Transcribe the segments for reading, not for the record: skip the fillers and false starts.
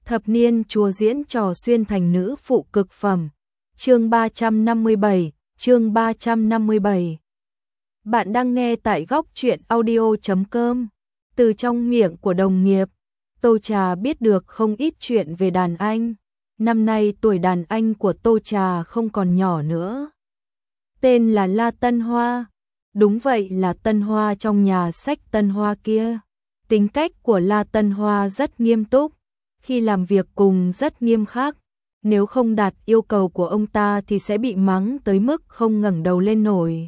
Thập niên chúa diễn trò xuyên thành nữ phụ cực phẩm. Chương 357, chương 357. Bạn đang nghe tại góc truyện audio.com. Từ trong miệng của đồng nghiệp, Tô Trà biết được không ít chuyện về đàn anh. Năm nay tuổi đàn anh của Tô Trà không còn nhỏ nữa. Tên là La Tân Hoa. Đúng vậy, là Tân Hoa trong nhà sách Tân Hoa kia. Tính cách của La Tân Hoa rất nghiêm túc, khi làm việc cùng rất nghiêm khắc. Nếu không đạt yêu cầu của ông ta thì sẽ bị mắng tới mức không ngẩng đầu lên nổi.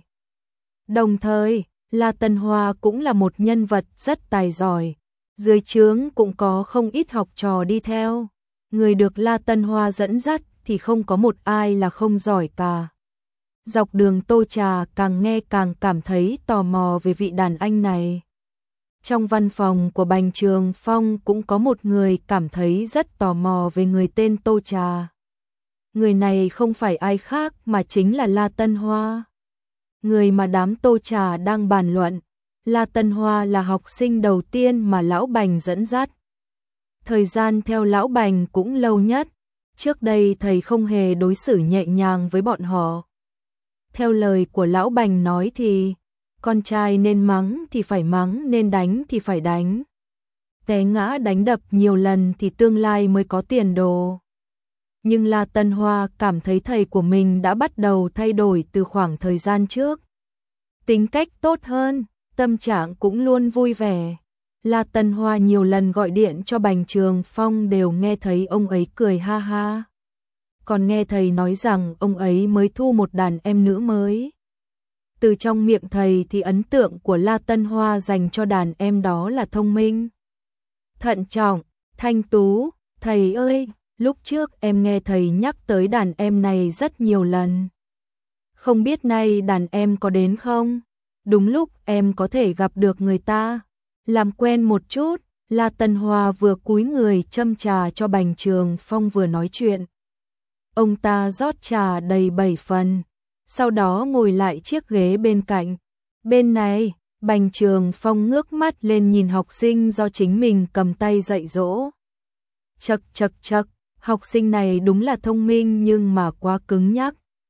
Đồng thời, La Tân Hoa cũng là một nhân vật rất tài giỏi. Dưới trướng cũng có không ít học trò đi theo. Người được La Tân Hoa dẫn dắt thì không có một ai là không giỏi cả. Dọc đường Tô Trà càng nghe càng cảm thấy tò mò về vị đàn anh này. Trong văn phòng của Bành Trường Phong cũng có một người cảm thấy rất tò mò về người tên Tô Trà. Người này không phải ai khác mà chính là La Tân Hoa. Người mà đám Tô Trà đang bàn luận. La Tân Hoa là học sinh đầu tiên mà Lão Bành dẫn dắt. Thời gian theo Lão Bành cũng lâu nhất. Trước đây thầy không hề đối xử nhẹ nhàng với bọn họ. Theo lời của Lão Bành nói thì con trai nên mắng thì phải mắng, nên đánh thì phải đánh. Té ngã đánh đập nhiều lần thì tương lai mới có tiền đồ. Nhưng La Tân Hoa cảm thấy thầy của mình đã bắt đầu thay đổi từ khoảng thời gian trước. Tính cách tốt hơn, tâm trạng cũng luôn vui vẻ. La Tân Hoa nhiều lần gọi điện cho Bành Trường Phong đều nghe thấy ông ấy cười ha ha. Còn nghe thầy nói rằng ông ấy mới thu một đàn em nữ mới. Từ trong miệng thầy thì ấn tượng của La Tân Hoa dành cho đàn em đó là thông minh, thận trọng, thanh tú. Thầy ơi, lúc trước em nghe thầy nhắc tới đàn em này rất nhiều lần. Không biết nay đàn em có đến không? Đúng lúc em có thể gặp được người ta, làm quen một chút. La Tân Hoa vừa cúi người châm trà cho Bành Trường Phong vừa nói chuyện. Ông ta rót trà đầy 7 phần, sau đó ngồi lại chiếc ghế bên cạnh. Bên này, Bành Trường Phong ngước mắt lên nhìn học sinh do chính mình cầm tay dạy dỗ. Chậc chậc chậc, học sinh này đúng là thông minh nhưng mà quá cứng nhắc.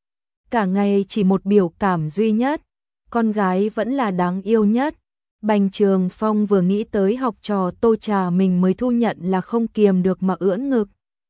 Cả ngày chỉ một biểu cảm duy nhất, con gái vẫn là đáng yêu nhất. Bành Trường Phong vừa nghĩ tới học trò Tô Trà mình mới thu nhận là không kiềm được mà ưỡn ngực.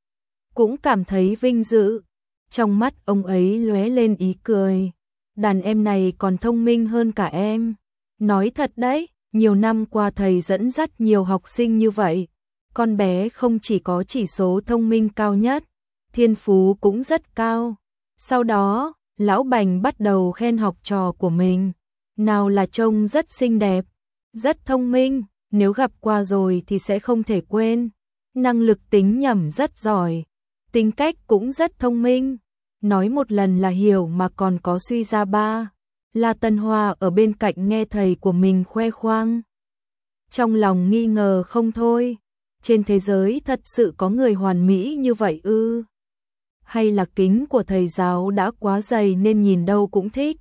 Cũng cảm thấy vinh dự. Trong mắt ông ấy lóe lên ý cười. Đàn em này còn thông minh hơn cả em. Nói thật đấy, nhiều năm qua thầy dẫn dắt nhiều học sinh như vậy. Con bé không chỉ có chỉ số thông minh cao nhất, thiên phú cũng rất cao. Sau đó, Lão Bành bắt đầu khen học trò của mình. Nào là trông rất xinh đẹp, rất thông minh, nếu gặp qua rồi thì sẽ không thể quên. Năng lực tính nhẩm rất giỏi, tính cách cũng rất thông minh. Nói một lần là hiểu mà còn có suy ra ba. La Tân Hoa ở bên cạnh nghe thầy của mình khoe khoang. Trong lòng nghi ngờ không thôi. Trên thế giới thật sự có người hoàn mỹ như vậy ư? Hay là kính của thầy giáo đã quá dày nên nhìn đâu cũng thích?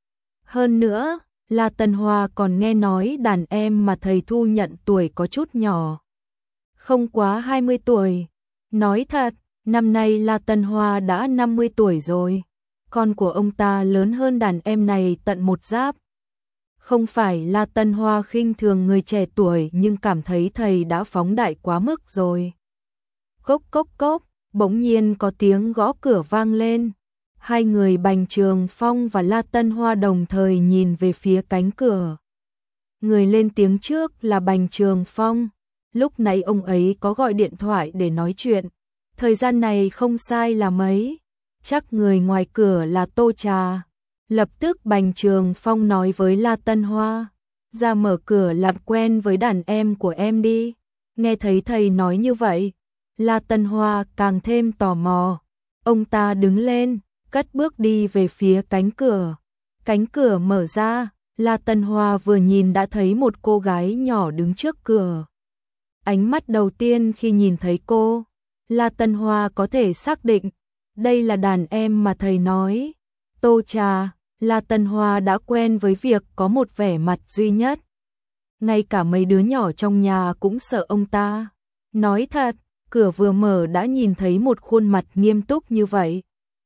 Hơn nữa, La Tân Hoa còn nghe nói đàn em mà thầy thu nhận tuổi có chút nhỏ. Không quá 20 tuổi. Nói thật, năm nay La Tân Hoa đã 50 tuổi rồi. Con của ông ta lớn hơn đàn em này tận một giáp. Không phải La Tân Hoa khinh thường người trẻ tuổi nhưng cảm thấy thầy đã phóng đại quá mức rồi. Cốc cốc cốc, bỗng nhiên có tiếng gõ cửa vang lên. Hai người Bành Trường Phong và La Tân Hoa đồng thời nhìn về phía cánh cửa. Người lên tiếng trước là Bành Trường Phong. Lúc nãy ông ấy có gọi điện thoại để nói chuyện. Thời gian này không sai là mấy. Chắc người ngoài cửa là Tô Trà. Lập tức Bành Trường Phong nói với La Tân Hoa. Ra mở cửa làm quen với đàn em của em đi. Nghe thấy thầy nói như vậy, La Tân Hoa càng thêm tò mò. Ông ta đứng lên, cất bước đi về phía cánh cửa. Cánh cửa mở ra, La Tân Hoa vừa nhìn đã thấy một cô gái nhỏ đứng trước cửa. Ánh mắt đầu tiên khi nhìn thấy cô, La Tân Hoa có thể xác định, đây là đàn em mà thầy nói. Tô Trà. La Tân Hoa đã quen với việc có một vẻ mặt duy nhất. Ngay cả mấy đứa nhỏ trong nhà cũng sợ ông ta. Nói thật, cửa vừa mở đã nhìn thấy một khuôn mặt nghiêm túc như vậy.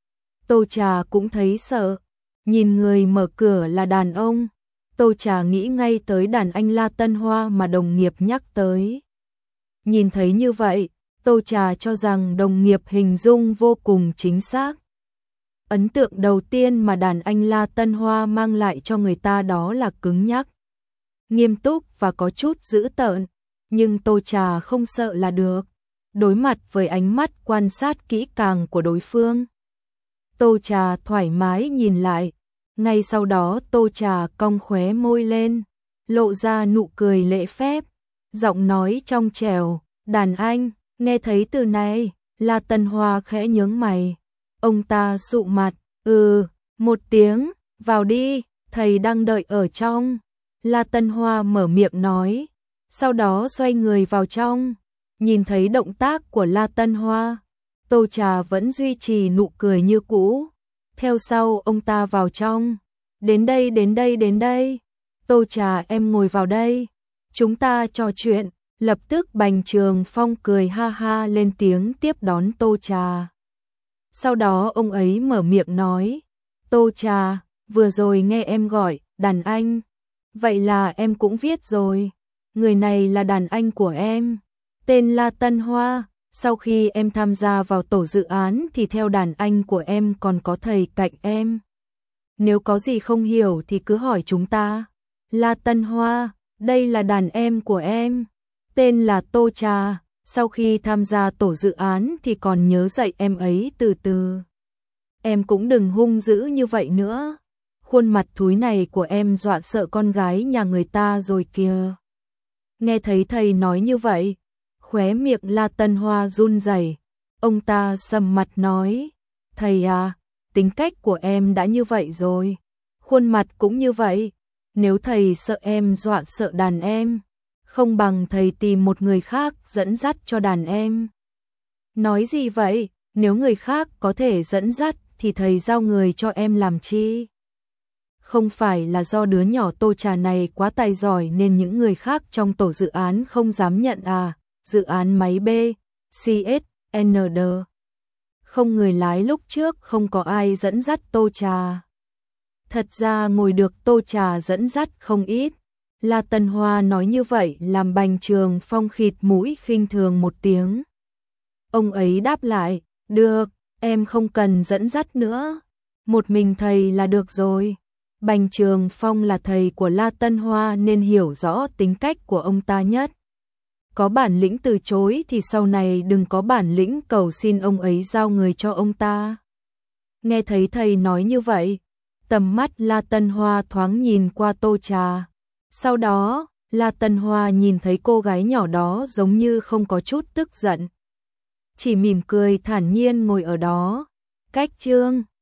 Tô Trà cũng thấy sợ, nhìn người mở cửa là đàn ông. Tô Trà nghĩ ngay tới đàn anh La Tân Hoa mà đồng nghiệp nhắc tới. Nhìn thấy như vậy, Tô Trà cho rằng đồng nghiệp hình dung vô cùng chính xác. Ấn tượng đầu tiên mà đàn anh La Tân Hoa mang lại cho người ta đó là cứng nhắc, nghiêm túc và có chút dữ tợn, nhưng Tô Trà không sợ là được. Đối mặt với ánh mắt quan sát kỹ càng của đối phương, Tô Trà thoải mái nhìn lại. Ngay sau đó Tô Trà cong khóe môi lên, lộ ra nụ cười lễ phép, giọng nói trong trẻo, "Đàn anh." Nghe thấy từ này, La Tân Hoa khẽ nhướng mày. Ông ta sụ mặt, một tiếng, "Vào đi, thầy đang đợi ở trong." La Tân Hoa mở miệng nói, sau đó xoay người vào trong. Nhìn thấy động tác của La Tân Hoa, Tô Trà vẫn duy trì nụ cười như cũ. Theo sau ông ta vào trong. Đến đây, đến đây, đến đây. Tô Trà, em ngồi vào đây. Chúng ta trò chuyện. Lập tức Bành Trường Phong cười ha ha lên tiếng tiếp đón Tô Trà. Sau đó ông ấy mở miệng nói, Tô Trà, vừa rồi nghe em gọi, đàn anh. Vậy là em cũng viết rồi. Người này là đàn anh của em. Tên La Tân Hoa. Sau khi em tham gia vào tổ dự án thì theo đàn anh của em còn có thầy cạnh em. Nếu có gì không hiểu thì cứ hỏi chúng ta. La Tân Hoa, đây là đàn em của em. Tên là Tô Trà. Sau khi tham gia tổ dự án thì còn nhớ dạy em ấy từ từ. Em cũng đừng hung dữ như vậy nữa. Khuôn mặt thúi này của em dọa sợ con gái nhà người ta rồi kìa. Nghe thấy thầy nói như vậy, khóe miệng La Tân Hoa run rẩy. Ông ta sầm mặt nói, thầy à, tính cách của em đã như vậy rồi. Khuôn mặt cũng như vậy. Nếu thầy sợ em dọa sợ đàn em, không bằng thầy tìm một người khác dẫn dắt cho đàn em. Nói gì vậy? Nếu người khác có thể dẫn dắt thì thầy giao người cho em làm chi? Không phải là do đứa nhỏ Tô Trà này quá tài giỏi nên những người khác trong tổ dự án không dám nhận à? Dự án máy B, CSND. Không người lái lúc trước không có ai dẫn dắt Tô Trà. Thật ra ngồi được Tô Trà dẫn dắt không ít. La Tân Hoa nói như vậy làm Bành Trường Phong khịt mũi khinh thường một tiếng. Ông ấy đáp lại, được, em không cần dẫn dắt nữa. Một mình thầy là được rồi. Bành Trường Phong là thầy của La Tân Hoa nên hiểu rõ tính cách của ông ta nhất. Có bản lĩnh từ chối thì sau này đừng có bản lĩnh cầu xin ông ấy giao người cho ông ta. Nghe thấy thầy nói như vậy, tầm mắt La Tân Hoa thoáng nhìn qua Tô Trà. Sau đó, La Tân Hoa nhìn thấy cô gái nhỏ đó giống như không có chút tức giận. Chỉ mỉm cười thản nhiên ngồi ở đó. Cách chương